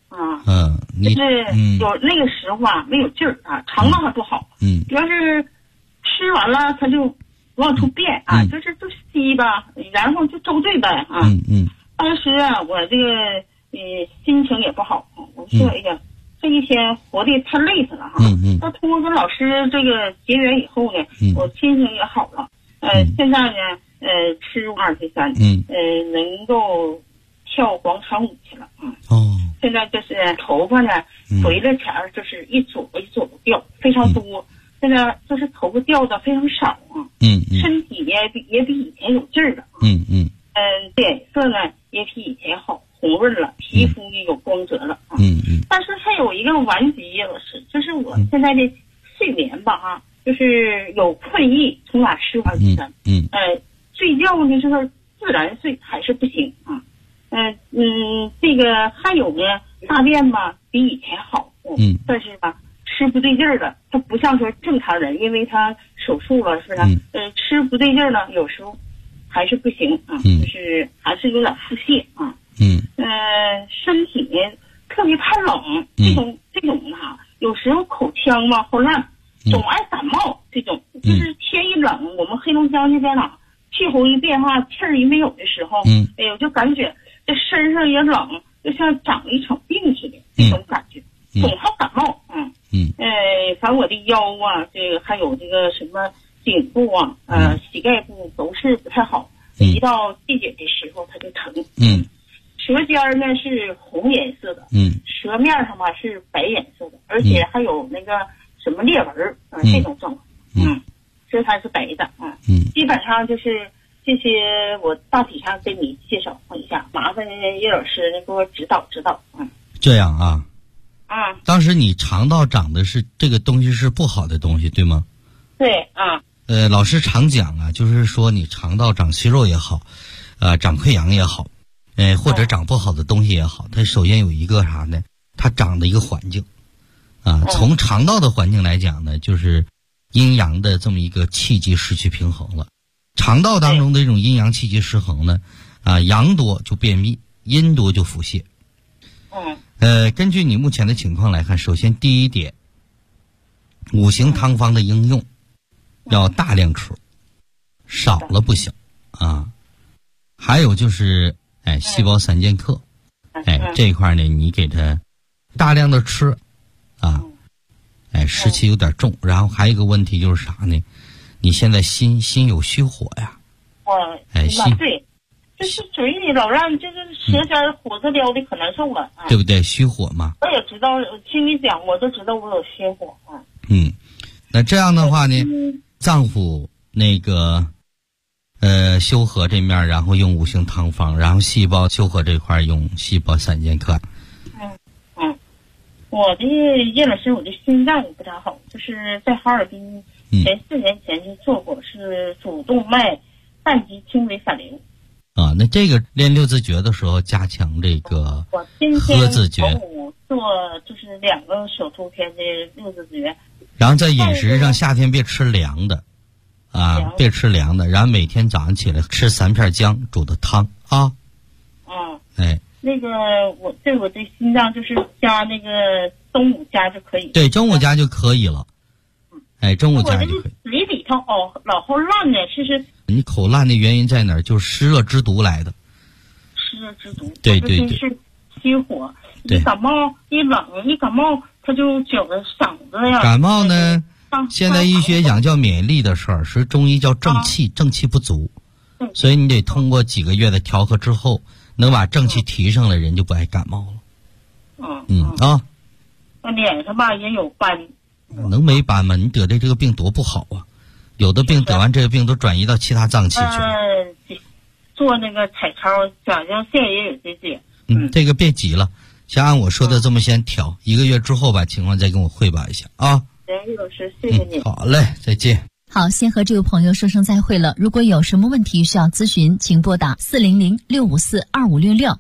Speaker 5: 就是有那个时候啊，没有劲儿啊，肠道还不好。主要是吃完了它就往出便啊，就是就稀吧，然后就周罪呗啊。当时啊，我这个心情也不好，我说哎呀，这一天活得太累死了哈。那通过跟老师这个结缘以后呢，我心情也好了。现在呢，吃23，能够跳广场舞去了。现在就是头发呢回了前儿，就是一撮一撮的掉，非常多。现在就是头发掉的非常少啊。身体呢也比以前有劲儿了。脸色呢也比以前好，红润了，皮肤也有光泽了啊。但是还有一个顽疾，老师，就是我现在的睡眠吧就是有困意，从哪15-23。睡觉呢就是自然睡还是不行啊。这个还有呢，大便吧比以前好，但是吧吃不对劲儿了，它不像说正常人，因为他手术了，是不是？吃不对劲儿了，有时候还是不行啊，就是还是有点腹泻啊。身体呢特别怕冷，这种有时候口腔嘛好烂，总爱感冒。这种就是天一冷，我们黑龙江那边气候一变化，气儿一没有的时候，哎呦就感觉这身上也冷，就像长了一场病似的，这种感觉，总好感冒。反正我的腰啊，这个还有这个什么颈部啊，膝盖部都是不太好。一到季节的时候它就疼。舌尖呢是红颜色的，舌面上吧是白颜色的，而且还有那个什么裂纹这种状况。舌苔是白的基本上就是这些，我大体上给你介绍一下，麻烦叶老师给我指导指导。
Speaker 3: 这样啊。当时你肠道长的是这个东西是不好的东西，对吗？
Speaker 5: 对
Speaker 3: 老师常讲啊，就是说你肠道长息肉也好，长溃疡也好，或者长不好的东西也好，它首先有一个啥呢？它长的一个环境从肠道的环境来讲呢，就是阴阳的这么一个气机失去平衡了。肠道当中的这种阴阳气机失衡呢，阳多就便秘，阴多就腹泻。根据你目前的情况来看，首先第一点，五行汤方的应用要大量吃，少了不行还有就是细胞三剑客，这一块呢你给它大量的吃湿气有点重。然后还有一个问题就是啥呢？你现在心有虚火呀。
Speaker 5: 对， 就是嘴里老让这个舌尖火着撩的可难受了，
Speaker 3: 对不对？虚火嘛。
Speaker 5: 我也知道，听你讲我都知道我有虚火啊。
Speaker 3: 那这样的话呢，脏腑那个修和这面，然后用五行汤方，然后细胞修和这块用细胞散健克。
Speaker 5: 我的叶老师，我的心脏也不大好，就是在哈尔滨前4年前就做过，是主动脉半级轻微反流。
Speaker 3: 那这个练六字诀的时候，加强这个喝字诀。我
Speaker 5: 做就是2个手头天的六字诀。
Speaker 3: 然后在饮食上，夏天别吃凉的，别吃凉的。然后每天早上起来吃3片姜煮的汤啊。那个我对我的心脏就是加那个中午加就可以。对，中午加就可以了。中午加就可以。我这嘴里头老后烂呢，是你口烂的原因在哪儿？就是湿热之毒来的。湿热之毒。对，是虚火。一感冒一冷一感冒，他就觉得嗓子呀。感冒呢，现在医学讲叫免疫力的事儿，是中医叫正气，正气不足。所以你得通过几个月的调和之后。能把正气提上来，人就不爱感冒了。我脸上吧也有斑，能没斑吗？你得的这个病多不好啊！有的病得完这个病都转移到其他脏器去了。做那个彩超，甲状腺也有这些。这个别急了，先按我说的这么先调，1个月之后把情况再跟我汇报一下啊。叶老师，谢谢你。好嘞，再见。
Speaker 4: 好，先和这位朋友说声再会了。如果有什么问题需要咨询，请拨打400-654-2566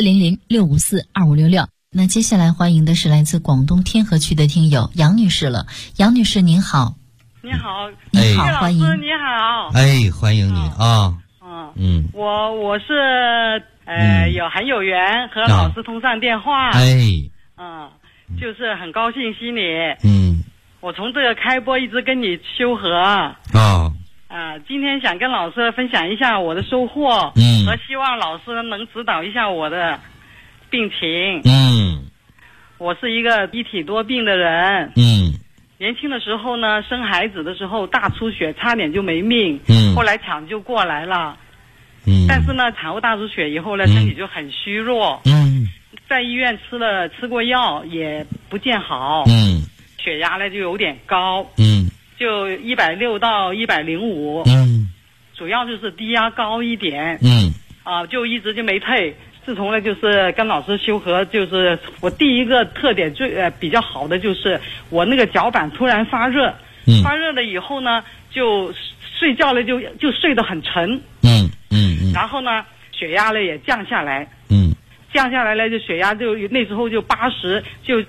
Speaker 4: 400-654-2566。那接下来欢迎的是来自广东天河区的听友杨女士了。杨女士您好。
Speaker 6: 你好，
Speaker 4: 你好，欢迎。
Speaker 6: 你好。
Speaker 3: 欢迎你啊。
Speaker 6: 我是很有缘和老师通上电话。就是很高兴悉你。我从这个开播一直跟你修和今天想跟老师分享一下我的收获，和希望老师能指导一下我的病情。我是一个一体多病的人。年轻的时候呢，生孩子的时候大出血，差点就没命。后来抢救过来了。但是呢，产后大出血以后呢，身体就很虚弱。在医院吃过药也不见好。血压呢就有点高，就160到105，主要就是低压高一点，就一直就没退。自从呢就是跟老师修和，就是我第一个特点比较好的就是我那个脚板突然发热，发热了以后呢就睡觉了就睡得很沉，然后呢血压呢也降下来，降下来了，就血压就那时候就80，就是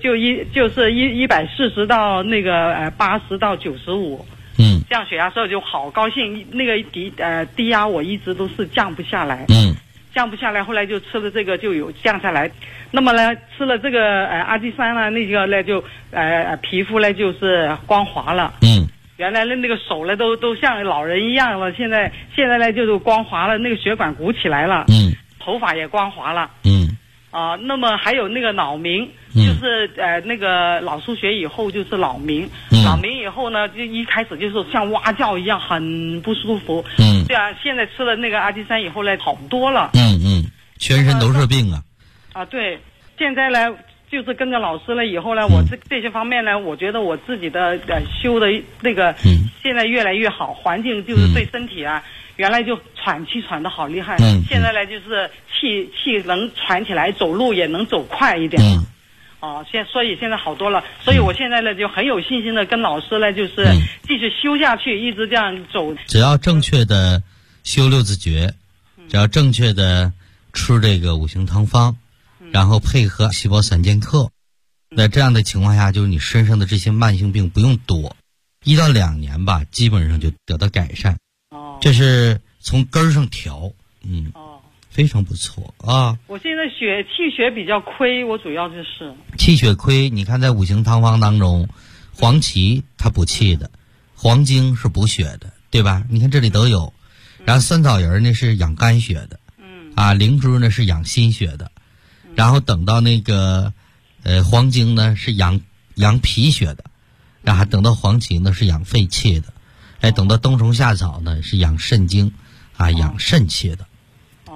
Speaker 6: 140到那个80到95，这样血压时候就好高兴。那个低压我一直都是降不下来，降不下来，后来就吃了这个就有降下来。那么呢，吃了这个阿基酸呢，那个呢就皮肤呢就是光滑了，原来的那个手呢都像老人一样了，现在呢就是光滑了，那个血管鼓起来了，头发也光滑了。那么还有那个脑鸣，就是那个脑出血以后就是脑鸣，脑鸣以后呢，就一开始就是像蛙叫一样，很不舒服。对啊，现在吃了那个阿基酸以后呢，好多了。全身都是病啊。对，现在呢就是跟着老师了以后呢，我这些方面呢，我觉得我自己的修的那个现在越来越好，环境就是对身体啊。原来就喘气喘得好厉害，现在呢就是气能喘起来，走路也能走快一点了。所以现在好多了，所以我现在呢就很有信心的跟老师呢就是继续修下去，一直这样走。
Speaker 3: 只要正确的修六字诀，只要正确的吃这个五行汤方，然后配合细胞散健克，在这样的情况下，就是你身上的这些慢性病不用躲，1到2年吧，基本上就得到改善。这是从根儿上调，非常不错啊。
Speaker 6: 我现在气血比较亏，我主要就是
Speaker 3: 气血亏。你看在五行汤方当中，黄芪它补气的，黄精是补血的，对吧？你看这里都有。然后酸枣仁呢是养肝血的，灵芝呢是养心血的，然后等到那个黄精呢是养脾血的，然后等到黄芪呢是养肺气的。等到冬虫夏草呢是养肾精养肾气的。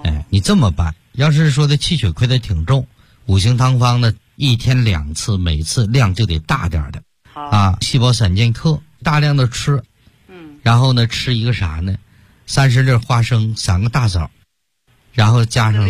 Speaker 3: 你这么办，要是说的气血亏的挺重，五行汤方呢1天2次，每次量就得大点的。好细胞散健克大量的吃，然后呢吃一个啥呢？30粒花生，3个大枣，然后加上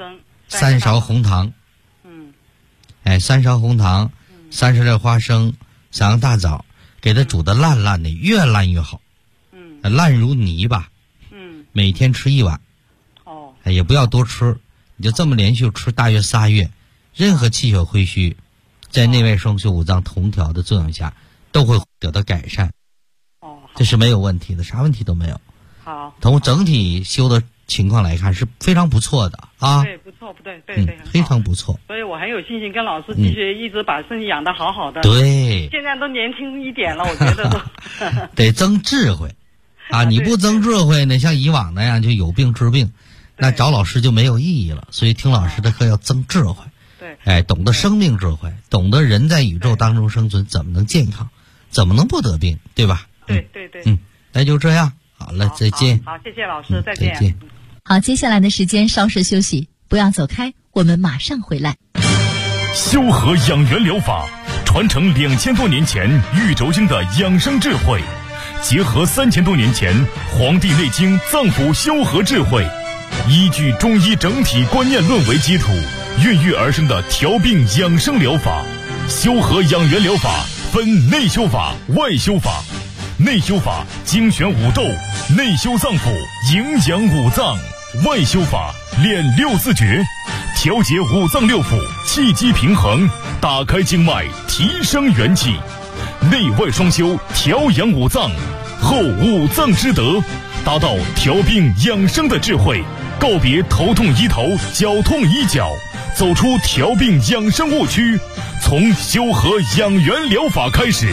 Speaker 3: 3勺红糖。3勺红糖，30粒花生，3个大枣，给它煮得烂烂的，越烂越好。烂如泥巴。每天吃1碗。也不要多吃，你就这么连续吃大约3月，任何气血亏虚，在内外双修五脏同调的作用下，都会得到改善。这是没有问题的，啥问题都没有。
Speaker 6: 好，
Speaker 3: 从整体修的情况来看是非常不错的啊。
Speaker 6: 对，不错，不对，对，
Speaker 3: 非常不错。
Speaker 6: 所以我很有信心跟老师继续一直把身体养得好好的。
Speaker 3: 对，
Speaker 6: 现在都年轻一点了，我觉得都
Speaker 3: 得增智慧啊！你不增智慧呢，像以往那样就有病治病。那找老师就没有意义了，所以听老师的课要增智慧。
Speaker 6: 对，
Speaker 3: 懂得生命智慧，懂得人在宇宙当中生存怎么能健康，怎么能不得病，对吧？
Speaker 6: 对。
Speaker 3: 那就这样，好了，再见。
Speaker 6: 好，谢谢老师，再见。
Speaker 3: 再见。
Speaker 4: 好，接下来的时间稍事休息，不要走开，我们马上回来。
Speaker 1: 修和养元疗法传承2000多年前玉轴经的养生智慧，结合3000多年前《黄帝内经》脏腑修和智慧，依据中医整体观念论为基础，孕育而生的调病养生疗法。修和养元疗法分内修法、外修法。内修法精选五斗，内修脏腑，营养五脏；外修法练6字诀，调节五脏六腑，气机平衡，打开经脉，提升元气。内外双修，调养五脏，后五脏之德，达到调病养生的智慧，告别头痛医头，脚痛医脚，走出调病养生误区，从修和养元疗法开始。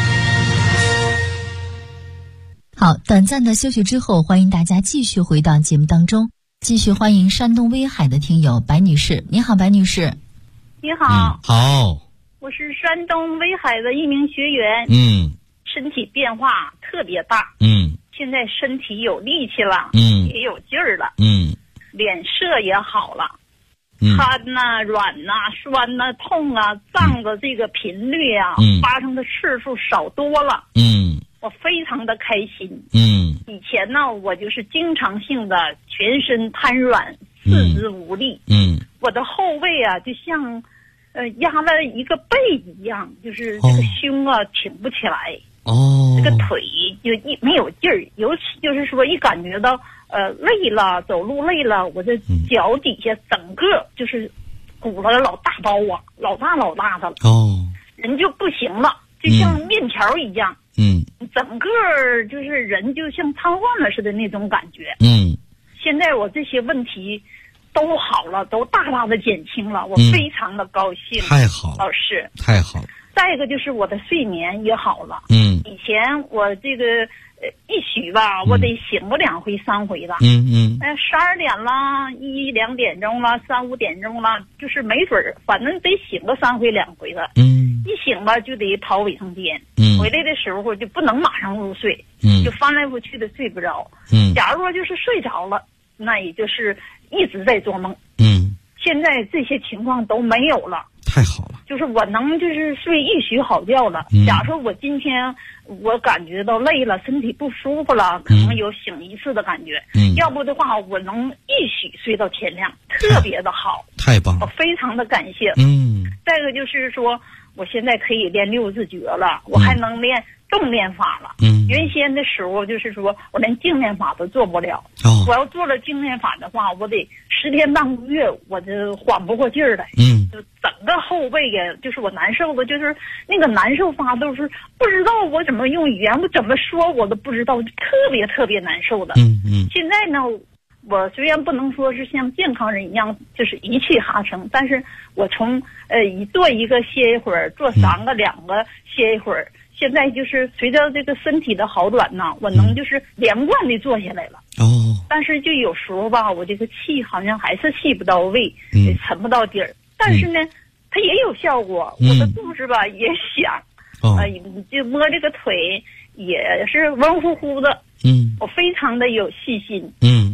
Speaker 4: 好，短暂的休息之后，欢迎大家继续回到节目当中，继续欢迎山东威海的听友白女士。你好，白女士。
Speaker 5: 你好。
Speaker 3: 好。
Speaker 5: 我是山东威海的一名学员。身体变化特别大。现在身体有力气了。也有劲儿了。脸色也好了。瘫呐、软呐、酸呐、痛啊，胀的这个频率啊，发生的次数少多了。我非常的开心。以前呢，我就是经常性的全身瘫软，四肢无力。我的后背啊，就像压了一个背一样，就是这个胸啊挺不起来。这个腿就没有劲儿，尤其就是说一感觉到累了，走路累了，我的脚底下整个就是鼓了老大包啊，老大的了。人就不行了，就像面条一样。整个就是人就像瘫痪了似的那种感觉。现在我这些问题都好了，都大大的减轻了，我非常的高兴。
Speaker 3: 太好了，
Speaker 5: 老师，
Speaker 3: 太好了。
Speaker 5: 再一个就是我的睡眠也好了。以前我这个一宿吧，我得醒个2回3回的。12点了，1、2点钟了，3、5点钟了，就是没准儿，反正得醒个3回2回的。一醒吧就得跑卫生间。回来的时候就不能马上入睡。就翻来覆去的睡不着。假如说就是睡着了，那也就是一直在做梦。现在这些情况都没有了。
Speaker 3: 太好了，
Speaker 5: 就是我能就是睡一宿好觉了。假如说我今天我感觉到累了，身体不舒服了，可能有醒一次的感觉。要不的话，我能一宿睡到天亮，特别的好。
Speaker 3: 太棒了，
Speaker 5: 我非常的感谢。再一个就是说，我现在可以练6字诀了，我还能练动练法了。原先的时候就是说我连静练法都做不了。我要做了静练法的话，我得10天半个月，我就缓不过劲儿来。就整个后背呀，就是我难受的，就是那个难受法都是不知道我怎么用语言，我怎么说我都不知道，特别难受的。现在呢，我虽然不能说是像健康人一样就是一气哈成，但是我从做一个歇一会儿，做3个2个歇一会儿，现在就是随着这个身体的好转呢，我能就是连贯的做下来了。但是就有时候吧，我这个气好像还是气不到位，沉不到底儿。但是呢，它也有效果。我的肚子吧也响，就摸这个腿也是温乎乎的。我非常的有细心。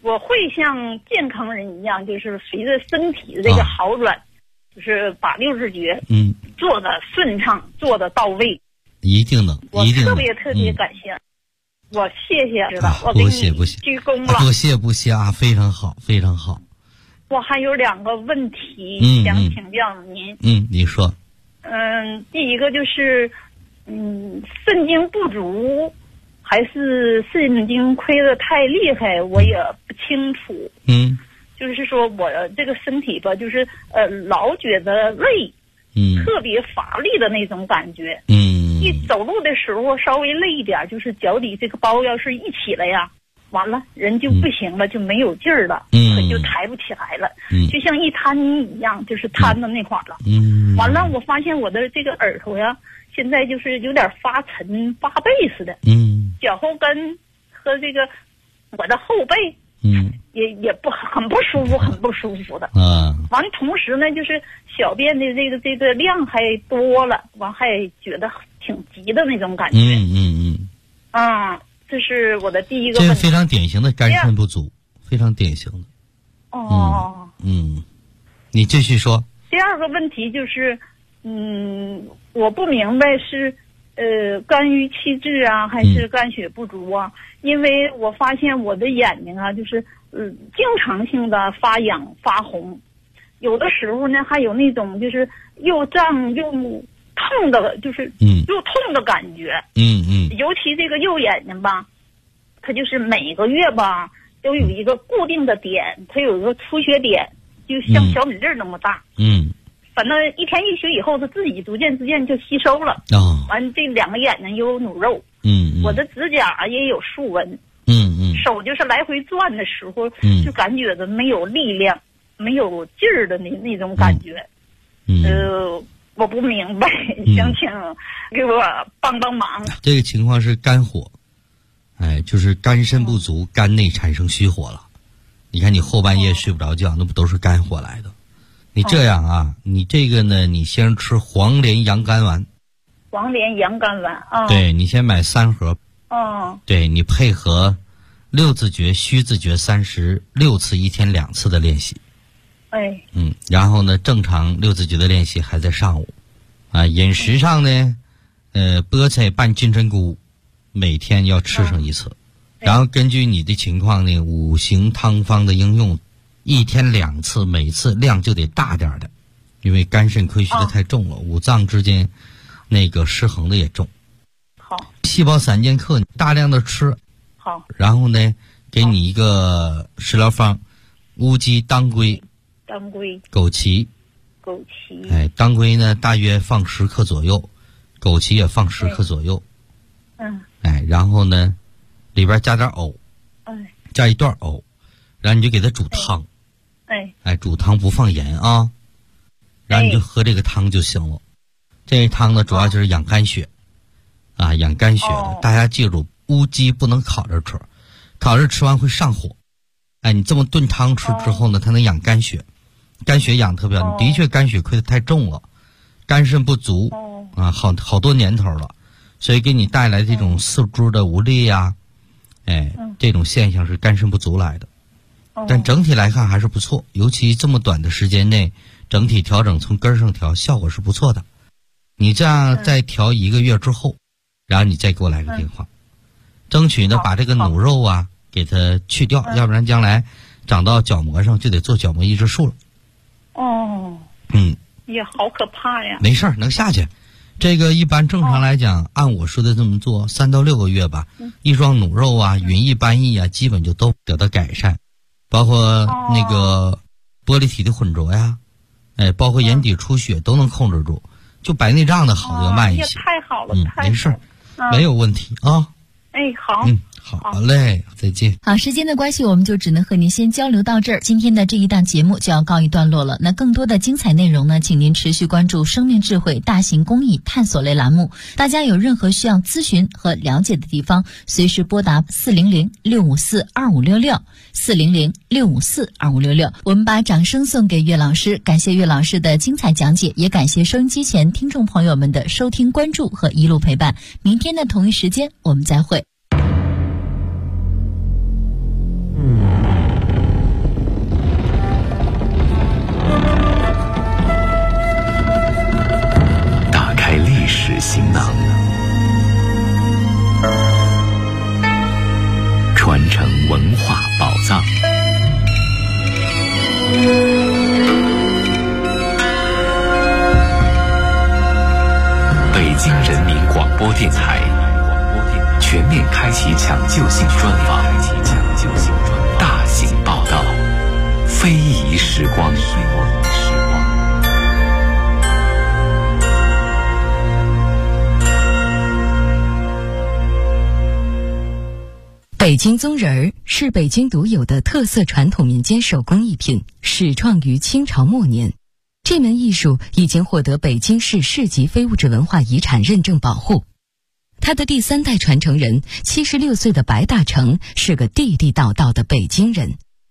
Speaker 5: 我会像健康人一样，就是随着身体的这个好转，就是把六字诀做的顺畅，做的到位。
Speaker 3: 一定的，
Speaker 5: 我特别特别感谢，我谢谢，知道我给你鞠躬了。
Speaker 3: 不谢啊，非常好，非常好。
Speaker 5: 我还有2个问题想请教您。
Speaker 3: 你说。
Speaker 5: 第一个就是肾精不足，还是肾精亏得太厉害，我也不清楚。就是说我这个身体吧，就是老觉得累，特别乏力的那种感觉。一走路的时候稍微累一点，就是脚底这个包要是一起来呀，完了人就不行了，就没有劲儿了，可就抬不起来了，就像一滩泥一样，就是瘫到那块了。完了我发现我的这个耳朵呀，现在就是有点发沉发背似的。脚后跟和这个我的后背也很不舒服，很不舒服的。完同时呢，就是小便的这个量还多了，完还觉得挺急的那种感觉。这是我的第一个问题。
Speaker 3: 这是非常典型的肝肾不足，非常典型的。你继续说。
Speaker 5: 第二个问题就是，我不明白是肝郁气滞啊，还是肝血不足啊？因为我发现我的眼睛啊，就是经常性的发痒发红，有的时候呢还有那种就是又胀又痛的，就是又痛的感觉。尤其这个右眼睛吧，它就是每个月吧都有一个固定的点，它有一个出血点，就像小米粒那么大。反正一天一宿以后，它自己逐渐就吸收了。完这2个眼睛又有努肉。我的指甲也有竖纹。手就是来回转的时候，就感觉的没有力量，没有劲儿的那种感觉。我不明白，想请给我帮帮忙。
Speaker 3: 这个情况是肝火，就是肝肾不足，肝内产生虚火了。你看你后半夜睡不着觉，那不都是肝火来的？你这样啊，你这个呢，你先吃黄连阳肝丸。
Speaker 5: 黄连阳肝丸啊。
Speaker 3: 对，你先买3盒。对，你配合六字诀、虚字诀36次，1天2次的练习。然后呢，正常六字诀的练习还在上午。饮食上呢，菠菜拌金针菇，每天要吃上1次。然后根据你的情况呢，五行汤方的应用，1天2次，每次量就得大点的，因为肝肾亏虚的太重了，五脏之间那个失衡的也重。
Speaker 5: 好，
Speaker 3: 细胞散健克大量的吃。
Speaker 5: 好，
Speaker 3: 然后呢，给你一个食疗方，乌鸡、当归、枸杞。当归呢大约放10克左右，枸杞也放10克左右。然后呢，里边加点藕，加一段藕，然后你就给它煮汤。煮汤不放盐啊，然后你就喝这个汤就行了。这个汤呢，主要就是养肝血，养肝血的。大家记住，乌鸡不能烤着吃，烤着吃完会上火。你这么炖汤吃之后呢，它能养肝血，肝血养特别好。你的确肝血亏得太重了，肝肾不足好多年头了，所以给你带来这种四肢的无力呀，这种现象是肝肾不足来的。但整体来看还是不错，尤其这么短的时间内，整体调整从根上调，效果是不错的。你这样再调1个月之后，然后你再给我来个电话，争取呢把这个努肉啊给它去掉，要不然将来长到角膜上就得做角膜移植术了。
Speaker 5: 也好可怕呀。
Speaker 3: 没事儿，能下去。这个一般正常来讲，按我说的这么做，3到6个月吧，一双努肉啊、云翳斑翳啊，基本就都得到改善，包括那个玻璃体的混浊呀，包括眼底出血都能控制住，就白内障的好要慢一些。
Speaker 5: 太好了，
Speaker 3: 没事儿，没有问题啊。
Speaker 5: 好。
Speaker 3: 好嘞，再见。
Speaker 4: 好，时间的关系，我们就只能和您先交流到这儿。今天的这一档节目就要告一段落了。那更多的精彩内容呢，请您持续关注生命智慧大型公益探索类栏目。大家有任何需要咨询和了解的地方，随时拨打400-654-2566，400-654-2566。我们把掌声送给岳老师，感谢岳老师的精彩讲解，也感谢收音机前听众朋友们的收听关注和一路陪伴。明天的同一时间我们再会。
Speaker 7: 能，传承文化宝藏。北京人民广播电台全面开启抢救性专访，大型报道，非遗时光。
Speaker 8: 北京宗人儿是北京独有的特色传统民间手工艺品，始创于清朝末年。这门艺术已经获得北京市市级非物质文化遗产认证保护。他的第3代传承人76岁的白大成是个地地道道的北京人。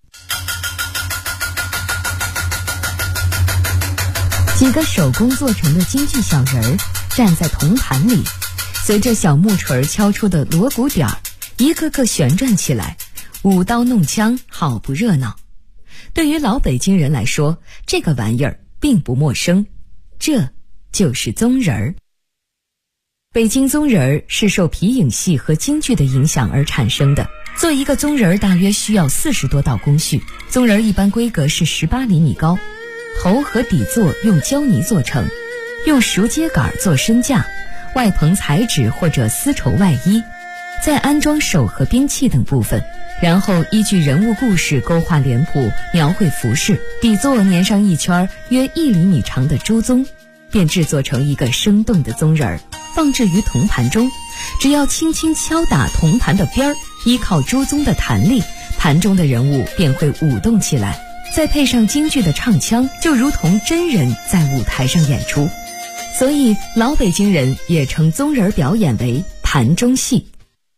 Speaker 8: 几个手工做成的京剧小人儿站在铜盘里，随着小木锤敲出的锣鼓点儿，一个个旋转起来，舞刀弄枪，好不热闹。对于老北京人来说，这个玩意儿并不陌生，这就是宗人儿。北京宗人儿是受皮影戏和京剧的影响而产生的。做一个宗人儿大约需要40多道工序。宗人儿一般规格是18厘米高，头和底座用胶泥做成，用熟秸秆做身架，外棚彩纸或者丝绸外衣，再安装手和兵器等部分，然后依据人物故事勾画脸谱，描绘服饰，底座粘上一圈约1厘米长的朱宗，便制作成一个生动的宗人儿，放置于铜盘中。只要轻轻敲打铜盘的边儿，依靠朱宗的弹力，盘中的人物便会舞动起来，再配上京剧的唱腔，就如同真人在舞台上演出。所以老北京人也称宗人表演为盘中戏。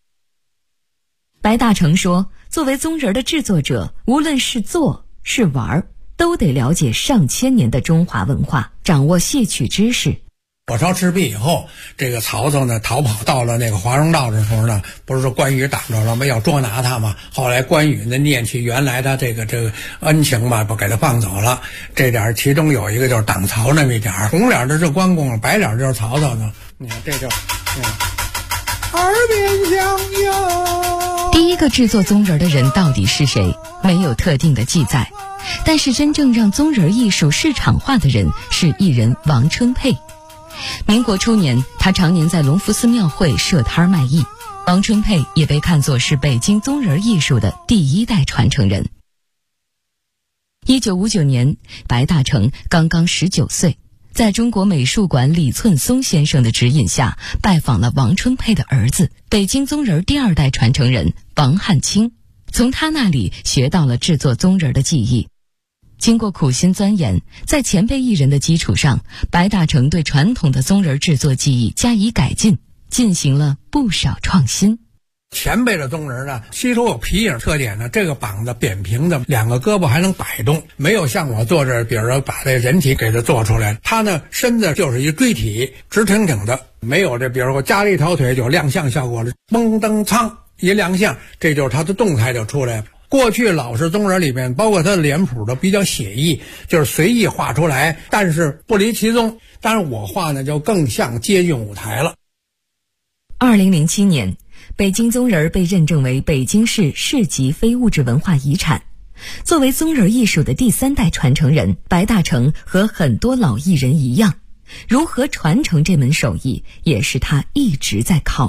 Speaker 8: 白大成说，作为宗人的制作者，无论是做是玩，都得了解上千年的中华文化，掌握戏曲知识。
Speaker 9: 火烧赤壁以后，这个曹操呢逃跑到了那个华容道的时候呢，不是说关羽挡着了吗？要捉拿他嘛。后来关羽呢念起原来他这个恩情嘛，不给他放走了。这点其中有一个就是挡曹那么一点，红脸的是关公，白脸就是曹操呢。你看这就耳边响哟。
Speaker 8: 第一个制作宗人的人到底是谁？没有特定的记载。但是真正让宗人艺术市场化的人是艺人王春佩。民国初年，他常年在隆福寺庙会设摊卖艺。王春佩也被看作是北京宗人艺术的第1代传承人。1959年，白大成刚刚19岁，在中国美术馆李寸松先生的指引下，拜访了王春佩的儿子，北京宗人第2代传承人王汉卿，从他那里学到了制作宗人的技艺。经过苦心钻研，在前辈艺人的基础上，白大成对传统的宗人制作技艺加以改进，进行了不少创新。
Speaker 9: 前辈的宗人呢，吸收有皮影特点呢，这个膀子扁平的，2个胳膊还能摆动，没有像我做这，比如说把这人体给它做出来，他呢身子就是一锥体，直挺挺的，没有这，比如说加了一条腿就有亮相效果了，嘣噔噌一亮相，这就是他的动态就出来了。过去老式宗人里面，包括他的脸谱都比较写意，就是随意画出来，但是不离其宗。但是我画呢，就更像接近舞台了。
Speaker 8: 2007年，北京宗人被认证为北京市市级非物质文化遗产。作为宗人艺术的第3代传承人，白大成和很多老艺人一样，如何传承这门手艺，也是他一直在考虑。